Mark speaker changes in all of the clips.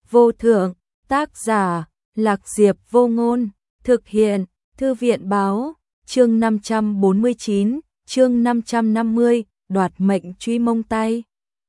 Speaker 1: vô thượng, tác giả, Lạc Diệp Vô Ngôn, thực hiện, Thư viện báo, chương 549, chương 550, đoạt mệnh truy mông tay.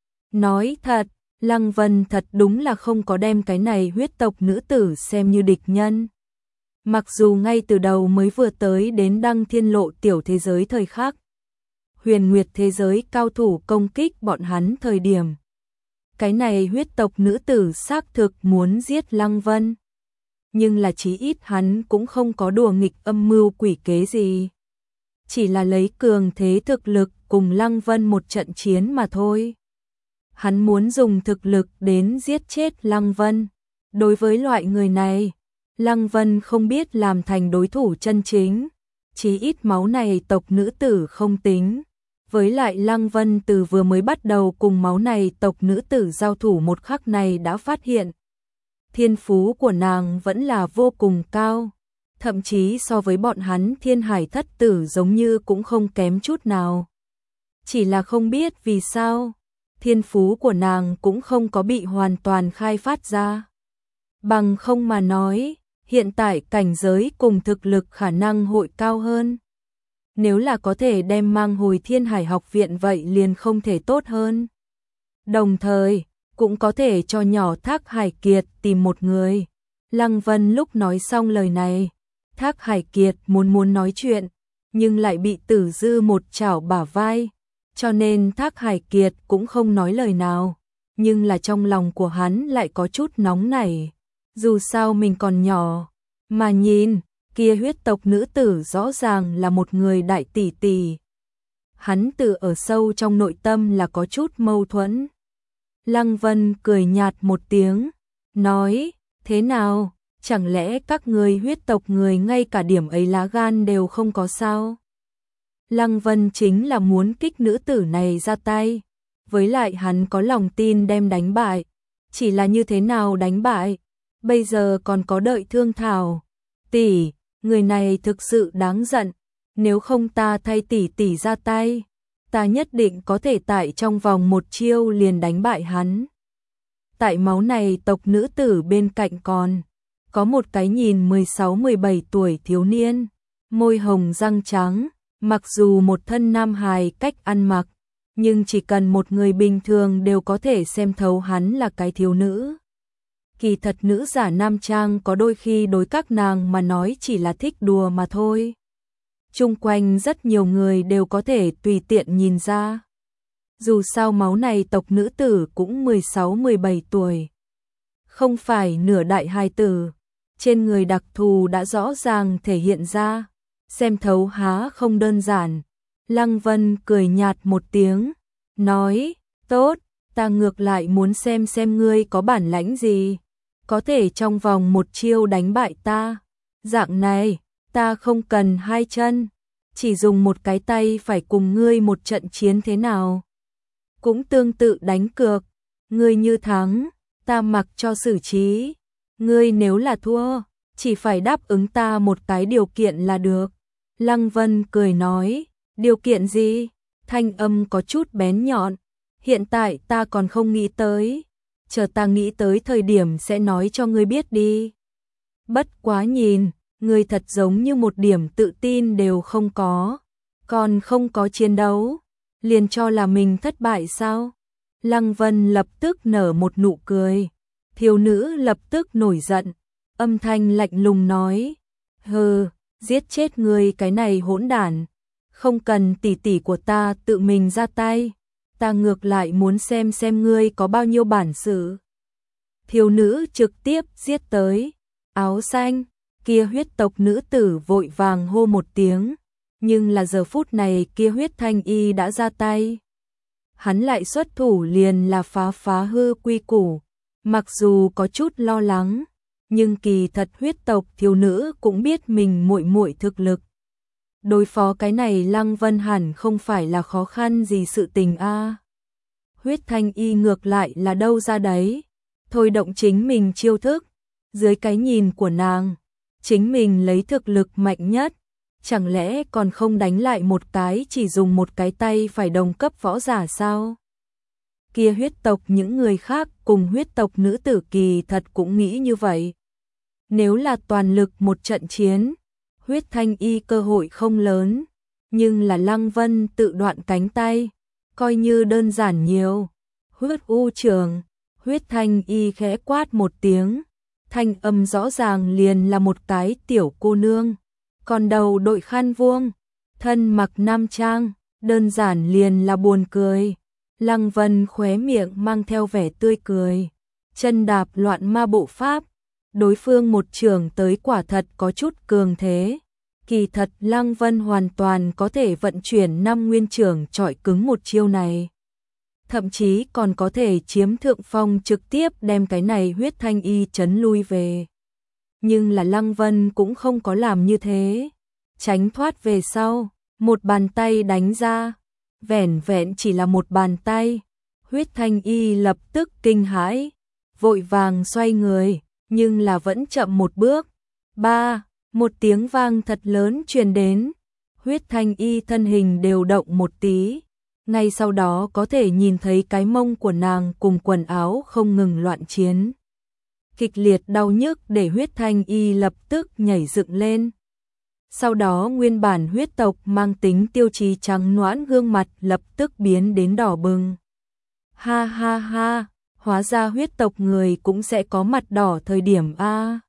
Speaker 1: Nói thật, Lăng Vân thật đúng là không có đem cái này huyết tộc nữ tử xem như địch nhân. Mặc dù ngay từ đầu mới vừa tới đến Đăng Thiên Lộ tiểu thế giới thời khắc, Huyền Nguyệt thế giới cao thủ công kích bọn hắn thời điểm, cái này huyết tộc nữ tử xác thực muốn giết Lăng Vân. Nhưng là chí ít hắn cũng không có đùa nghịch âm mưu quỷ kế gì. Chỉ là lấy cường thế thực lực cùng Lăng Vân một trận chiến mà thôi. Hắn muốn dùng thực lực đến giết chết Lăng Vân. Đối với loại người này, Lăng Vân không biết làm thành đối thủ chân chính. Chí ít máu này tộc nữ tử không tính. Với lại Lăng Vân từ vừa mới bắt đầu cùng máu này tộc nữ tử giao thủ một khắc này đã phát hiện. Thiên phú của nàng vẫn là vô cùng cao. Thậm chí so với bọn hắn Thiên Hải thất tử giống như cũng không kém chút nào. Chỉ là không biết vì sao, thiên phú của nàng cũng không có bị hoàn toàn khai phát ra. Bằng không mà nói, hiện tại cảnh giới cùng thực lực khả năng hội cao hơn. Nếu là có thể đem mang hồi Thiên Hải học viện vậy liền không thể tốt hơn. Đồng thời, cũng có thể cho nhỏ Thác Hải Kiệt tìm một người. Lăng Vân lúc nói xong lời này, Thác Hải Kiệt muốn nói chuyện, nhưng lại bị Tử Dư một chảo bả vai, cho nên Thác Hải Kiệt cũng không nói lời nào, nhưng là trong lòng của hắn lại có chút nóng nảy, dù sao mình còn nhỏ, mà nhìn, kia huyết tộc nữ tử rõ ràng là một người đại tỷ tỷ. Hắn từ ở sâu trong nội tâm là có chút mâu thuẫn. Lăng Vân cười nhạt một tiếng, nói, thế nào, chẳng lẽ các người huyết tộc người ngay cả điểm ấy lá gan đều không có sao? Lăng Vân chính là muốn kích nữ tử này ra tay, với lại hắn có lòng tin đem đánh bại, chỉ là như thế nào đánh bại, bây giờ còn có đợi thương thảo. Tỷ, người này thực sự đáng giận, nếu không ta thay tỷ tỷ ra tay, ta nhất định có thể tại trong vòng một chiêu liền đánh bại hắn. Tại máu này tộc nữ tử bên cạnh còn có một cái nhìn 16-17 tuổi thiếu niên, môi hồng răng trắng, mặc dù một thân nam hài cách ăn mặc, nhưng chỉ cần một người bình thường đều có thể xem thấu hắn là cái thiếu nữ. Kỳ thật nữ giả nam trang có đôi khi đối các nàng mà nói chỉ là thích đùa mà thôi. Chung quanh rất nhiều người đều có thể tùy tiện nhìn ra. Dù sao máu này tộc nữ tử cũng 16-17 tuổi. Không phải nửa đại hài tử. Trên người đặc thù đã rõ ràng thể hiện ra. Xem thấu há không đơn giản. Lăng Vân cười nhạt một tiếng. Nói, tốt, ta ngược lại muốn xem ngươi có bản lãnh gì. Có thể trong vòng một chiêu đánh bại ta. Dạng này, ta không cần hai chân. Chỉ dùng một cái tay phải cùng ngươi một trận chiến thế nào. Cũng tương tự đánh cược. Ngươi như thắng, ta mặc cho xử trí. Ngươi nếu là thua, chỉ phải đáp ứng ta một cái điều kiện là được. Lăng Vân cười nói, điều kiện gì? Thanh âm có chút bén nhọn. Hiện tại ta còn không nghĩ tới. Chờ ta nghĩ tới thời điểm sẽ nói cho ngươi biết đi. Bất quá nhìn, ngươi thật giống như một điểm tự tin đều không có. Còn không có chiến đấu, liền cho là mình thất bại sao? Lăng Vân lập tức nở một nụ cười. Thiếu nữ lập tức nổi giận, âm thanh lạnh lùng nói, hừ, giết chết ngươi cái này hỗn đản, không cần tỷ tỷ của ta tự mình ra tay, ta ngược lại muốn xem ngươi có bao nhiêu bản sự. Thiếu nữ trực tiếp giết tới, áo xanh, kia huyết tộc nữ tử vội vàng hô một tiếng, nhưng là giờ phút này kia huyết thanh y đã ra tay. Hắn lại xuất thủ liền là phá hư quy củ. Mặc dù có chút lo lắng, nhưng kỳ thật huyết tộc thiếu nữ cũng biết mình muội muội thực lực. Đối phó cái này Lăng Vân hẳn không phải là khó khăn gì sự tình a. Huyết thanh y ngược lại là đâu ra đấy, thôi động chính mình chiêu thức, dưới cái nhìn của nàng, chính mình lấy thực lực mạnh nhất, chẳng lẽ còn không đánh lại một cái chỉ dùng một cái tay phải đồng cấp võ giả sao? kia huyết tộc những người khác cùng huyết tộc nữ tử kỳ thật cũng nghĩ như vậy. Nếu là toàn lực một trận chiến, huyết thanh y cơ hội không lớn, nhưng là Lăng Vân tự đoạn cánh tay, coi như đơn giản nhiều. Huyết u trường, huyết thanh y khẽ quát một tiếng, thanh âm rõ ràng liền là một cái tiểu cô nương, còn đầu đội khăn vuông, thân mặc nam trang, đơn giản liền là buồn cười. Lăng Vân khóe miệng mang theo vẻ tươi cười, chân đạp loạn ma bộ pháp, đối phương một trường tới quả thật có chút cường thế. Kỳ thật Lăng Vân hoàn toàn có thể vận chuyển 5 nguyên trưởng chọi cứng một chiêu này. Thậm chí còn có thể chiếm thượng phong trực tiếp đem cái này huyết thanh y chấn lui về. Nhưng là Lăng Vân cũng không có làm như thế. Tránh thoát về sau, một bàn tay đánh ra. Vẻn vẹn chỉ là một bàn tay. Huyết thanh y lập tức kinh hãi, vội vàng xoay người, nhưng là vẫn chậm một bước. Một tiếng vang thật lớn truyền đến. Huyết thanh y thân hình đều động một tí. Ngay sau đó có thể nhìn thấy cái mông của nàng cùng quần áo không ngừng loạn chiến. Kịch liệt đau nhức để huyết thanh y lập tức nhảy dựng lên. Sau đó nguyên bản huyết tộc mang tính tiêu chí trắng nõn gương mặt lập tức biến đến đỏ bừng. Ha ha ha, hóa ra huyết tộc người cũng sẽ có mặt đỏ thời điểm a.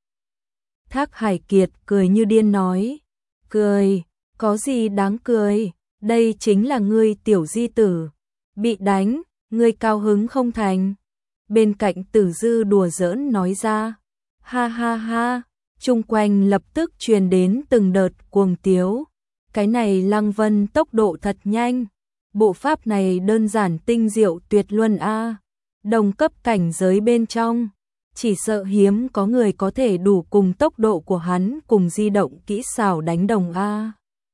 Speaker 1: Thác Hải Kiệt cười như điên nói, cười, có gì đáng cười, đây chính là ngươi tiểu di tử, bị đánh, ngươi cao hứng không thành. Bên cạnh Tử Dư đùa giỡn nói ra, ha ha ha, chung quanh lập tức truyền đến từng đợt cuồng tiếu. Cái này Lăng Vân tốc độ thật nhanh, bộ pháp này đơn giản tinh diệu tuyệt luân a. Đồng cấp cảnh giới bên trong, chỉ sợ hiếm có người có thể đủ cùng tốc độ của hắn cùng di động kỹ xảo đánh đồng a.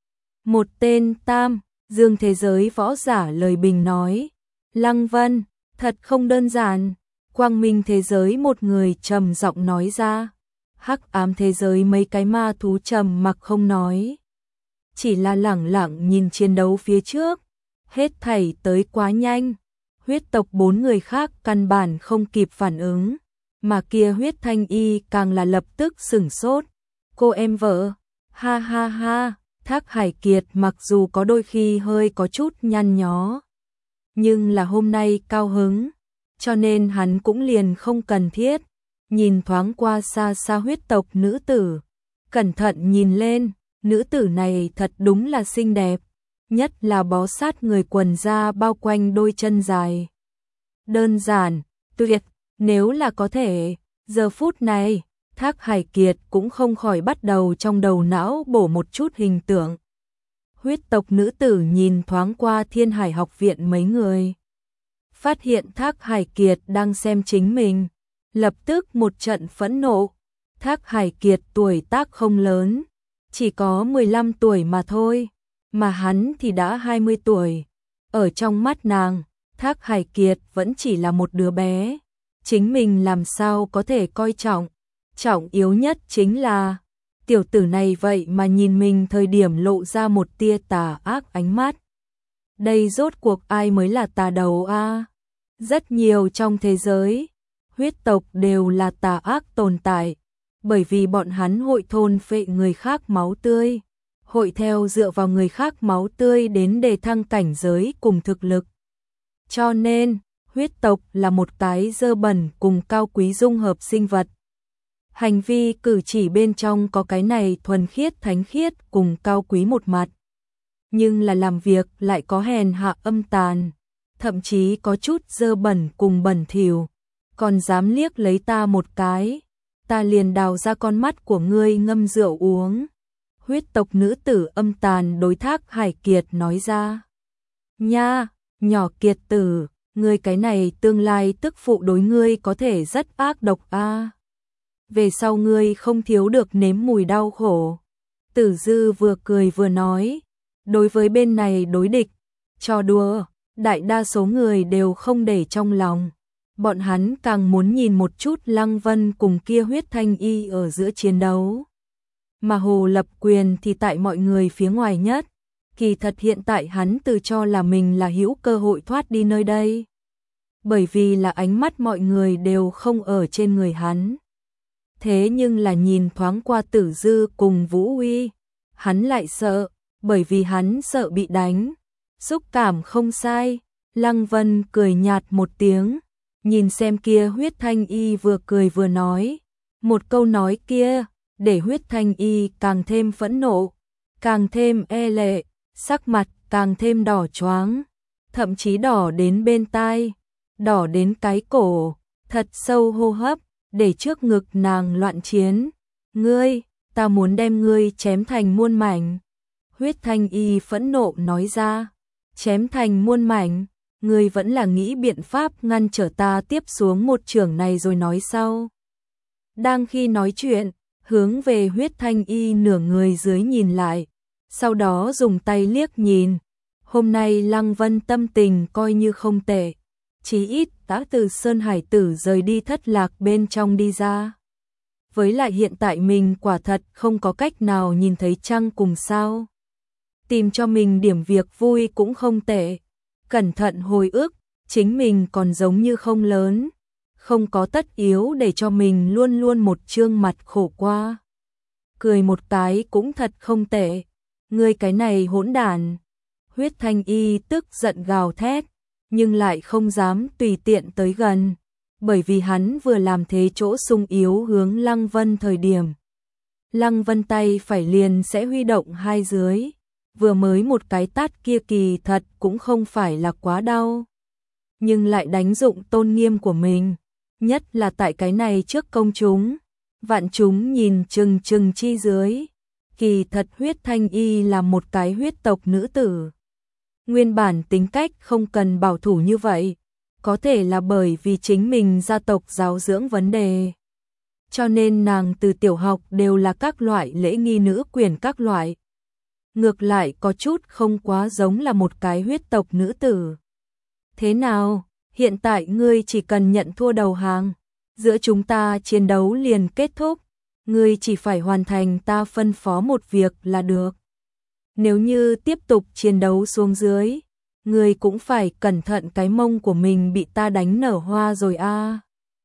Speaker 1: Một tên tam, dương thế giới võ giả lời bình nói, Lăng Vân, thật không đơn giản. Quang minh thế giới một người trầm giọng nói ra, hắc ám thế giới mấy cái ma thú trầm mặc không nói. Chỉ là lẳng lặng nhìn chiến đấu phía trước, hết thảy tới quá nhanh. Huyết tộc 4 người khác căn bản không kịp phản ứng, mà kia huyết thanh y càng là lập tức sửng sốt. Cô em vợ, ha ha ha, Thác Hải Kiệt mặc dù có đôi khi hơi có chút nhăn nhó, nhưng là hôm nay cao hứng, cho nên hắn cũng liền không cần thiết. Nhìn thoáng qua xa xa huyết tộc nữ tử, cẩn thận nhìn lên, nữ tử này thật đúng là xinh đẹp, nhất là bó sát người quần da bao quanh đôi chân dài. Đơn giản, tuyệt, nếu là có thể, giờ phút này, Thác Hải Kiệt cũng không khỏi bắt đầu trong đầu não bổ một chút hình tượng. Huyết tộc nữ tử nhìn thoáng qua Thiên Hải học viện mấy người, phát hiện Thác Hải Kiệt đang xem chính mình, lập tức một trận phẫn nộ. Thác Hải Kiệt tuổi tác không lớn, chỉ có 15 tuổi mà thôi, mà hắn thì đã 20 tuổi. Ở trong mắt nàng, Thác Hải Kiệt vẫn chỉ là một đứa bé, chính mình làm sao có thể coi trọng. Trọng yếu nhất chính là, tiểu tử này vậy mà nhìn mình thời điểm lộ ra một tia tà ác ánh mắt. Đây rốt cuộc ai mới là tà đầu a? Rất nhiều trong thế giới, huyết tộc đều là tà ác tồn tại, bởi vì bọn hắn hội thôn phệ người khác máu tươi, hội theo dựa vào người khác máu tươi đến đề thăng cảnh giới cùng thực lực. Cho nên, huyết tộc là một cái dơ bẩn cùng cao quý dung hợp sinh vật. Hành vi cử chỉ bên trong có cái này thuần khiết thánh khiết cùng cao quý một mặt, nhưng là làm việc lại có hèn hạ âm tàn, thậm chí có chút dơ bẩn cùng bẩn thỉu. Còn dám liếc lấy ta một cái, ta liền đào ra con mắt của ngươi ngâm rượu uống. Huyết tộc nữ tử âm tàn đối Thác Hải Kiệt nói ra. Nha, nhỏ Kiệt tử, ngươi cái này tương lai tức phụ đối ngươi có thể rất ác độc a. Về sau ngươi không thiếu được nếm mùi đau khổ. Tử Dư vừa cười vừa nói, đối với bên này đối địch, trò đùa, đại đa số người đều không để trong lòng. Bọn hắn càng muốn nhìn một chút Lăng Vân cùng kia huyết thanh y ở giữa chiến đấu. Mà Hồ Lập Quyền thì tại mọi người phía ngoài nhất, kỳ thật hiện tại hắn tự cho là mình là hữu cơ hội thoát đi nơi đây. bởi vì là ánh mắt mọi người đều không ở trên người hắn. Thế nhưng là nhìn thoáng qua Tử Dư cùng Vũ Uy, hắn lại sợ, bởi vì hắn sợ bị đánh. Xúc cảm không sai, Lăng Vân cười nhạt một tiếng, nhìn xem kia Huyết Thanh Y vừa cười vừa nói. Một câu nói kia, để Huyết Thanh Y càng thêm phẫn nộ, càng thêm e lệ, sắc mặt càng thêm đỏ choáng, thậm chí đỏ đến bên tai, đỏ đến cái cổ, thật sâu hô hấp, để trước ngực nàng loạn chiến. Ngươi, ta muốn đem ngươi chém thành muôn mảnh. Huyết Thanh Y phẫn nộ nói ra, chém thành muôn mảnh, ngươi vẫn là nghĩ biện pháp ngăn trở ta tiếp xuống một chưởng này rồi nói sau. Đang khi nói chuyện, hướng về Huyết Thanh Y nửa người dưới nhìn lại, sau đó dùng tay liếc nhìn. Hôm nay Lăng Vân tâm tình coi như không tệ, chí ít đã từ Sơn Hải Tử rời đi thất lạc bên trong đi ra. Với lại hiện tại mình quả thật không có cách nào nhìn thấy trăng cùng sao. Tìm cho mình điểm việc vui cũng không tệ. Cẩn thận hồi ức, chính mình còn giống như không lớn, không có tất yếu để cho mình luôn luôn một trương mặt khổ qua. Cười một cái cũng thật không tệ. Ngươi cái này hỗn đản. Huyết Thanh Y tức giận gào thét, nhưng lại không dám tùy tiện tới gần, bởi vì hắn vừa làm thế chỗ sung yếu hướng Lăng Vân thời điểm. Lăng Vân tay phải liền sẽ huy động hai dưới, vừa mới một cái tát kia kỳ thật cũng không phải là quá đau, nhưng lại đánh dụng tôn nghiêm của mình, nhất là tại cái này trước công chúng, vạn chúng nhìn chừng chừng chi dưới. Kỳ thật Huyết Thanh Y là một cái huyết tộc nữ tử. Nguyên bản tính cách không cần bảo thủ như vậy, có thể là bởi vì chính mình gia tộc giáo dưỡng vấn đề. Cho nên nàng từ tiểu học đều là các loại lễ nghi nữ quyền các loại. Ngược lại có chút không quá giống là một cái huyết tộc nữ tử. Thế nào, hiện tại ngươi chỉ cần nhận thua đầu hàng, giữa chúng ta chiến đấu liền kết thúc, ngươi chỉ phải hoàn thành ta phân phó một việc là được. Nếu như tiếp tục chiến đấu xuống dưới, ngươi cũng phải cẩn thận cái mông của mình bị ta đánh nở hoa rồi a.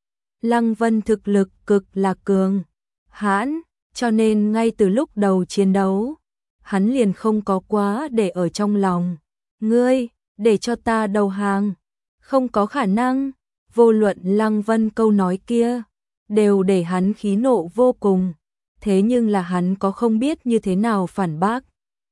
Speaker 1: Lăng Vân thực lực cực là cường hãn, cho nên ngay từ lúc đầu chiến đấu, hắn liền không có quá để ở trong lòng. Ngươi, để cho ta đầu hàng, không có khả năng. Vô luận Lăng Vân câu nói kia, đều để hắn khí nộ vô cùng. Thế nhưng là hắn có không biết như thế nào phản bác.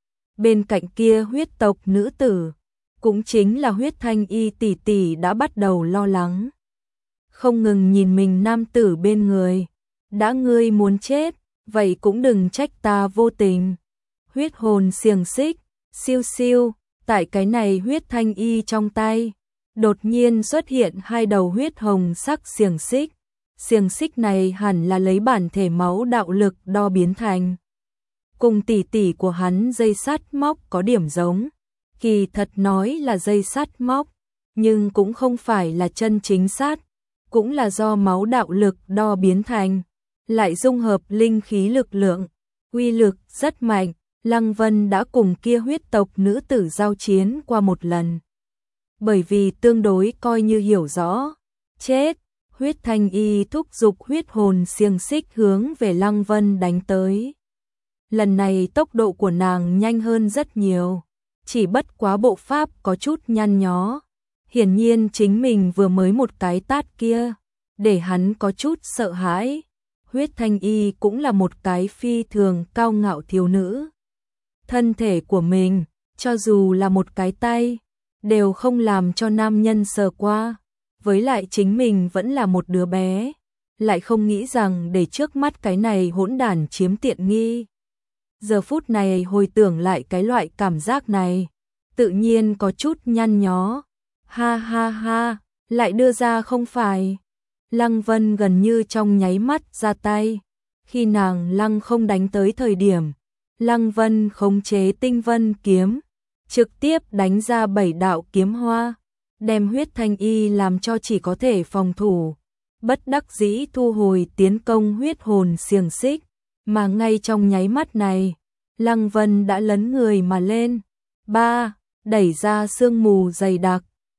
Speaker 1: Bên cạnh kia huyết tộc nữ tử, cũng chính là Huyết Thanh Y tỷ tỷ đã bắt đầu lo lắng. Không ngừng nhìn mình nam tử bên người. Đã ngươi muốn chết, vậy cũng đừng trách ta vô tình. Huyết hồn xiềng xích, siêu siêu, tại cái này Huyết Thanh Y trong tay. Đột nhiên xuất hiện hai đầu huyết hồng sắc xiềng xích. Xiềng xích này hẳn là lấy bản thể máu đạo lực đo biến thành. Cùng tỷ tỷ của hắn dây sắt móc có điểm giống. Kỳ thật nói là dây sắt móc, nhưng cũng không phải là chân chính sắt, cũng là do máu đạo lực đo biến thành, lại dung hợp linh khí lực lượng, uy lực rất mạnh. Lăng Vân đã cùng kia huyết tộc nữ tử giao chiến qua một lần. Bởi vì tương đối coi như hiểu rõ, chết, Huyết Thanh Y thúc giục huyết hồn xiềng xích hướng về Lăng Vân đánh tới. Lần này tốc độ của nàng nhanh hơn rất nhiều, chỉ bất quá bộ pháp có chút nhăn nhó. Hiển nhiên chính mình vừa mới một cái tát kia, để hắn có chút sợ hãi. Huyết Thanh Y cũng là một cái phi thường cao ngạo thiếu nữ. Thân thể của mình, cho dù là một cái tay, đều không làm cho nam nhân sờ qua. Với lại chính mình vẫn là một đứa bé, lại không nghĩ rằng để trước mắt cái này hỗn đản chiếm tiện nghi. Giờ phút này hồi tưởng lại cái loại cảm giác này, tự nhiên có chút nhăn nhó. Ha ha ha, lại đưa ra không phải. Lăng Vân gần như trong nháy mắt ra tay. Khi nàng Lăng không đánh tới thời điểm, Lăng Vân khống chế tinh vân kiếm, trực tiếp đánh ra 7 đạo kiếm hoa, đem Huyết Thanh Y làm cho chỉ có thể phòng thủ. Bất đắc dĩ thu hồi tiến công huyết hồn xiềng xích, mà ngay trong nháy mắt này, Lăng Vân đã lấn người mà lên. Đẩy ra sương mù dày đặc,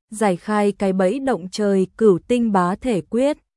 Speaker 1: giải khai cái bẫy động trời Cửu Tinh Bá Thể Quyết.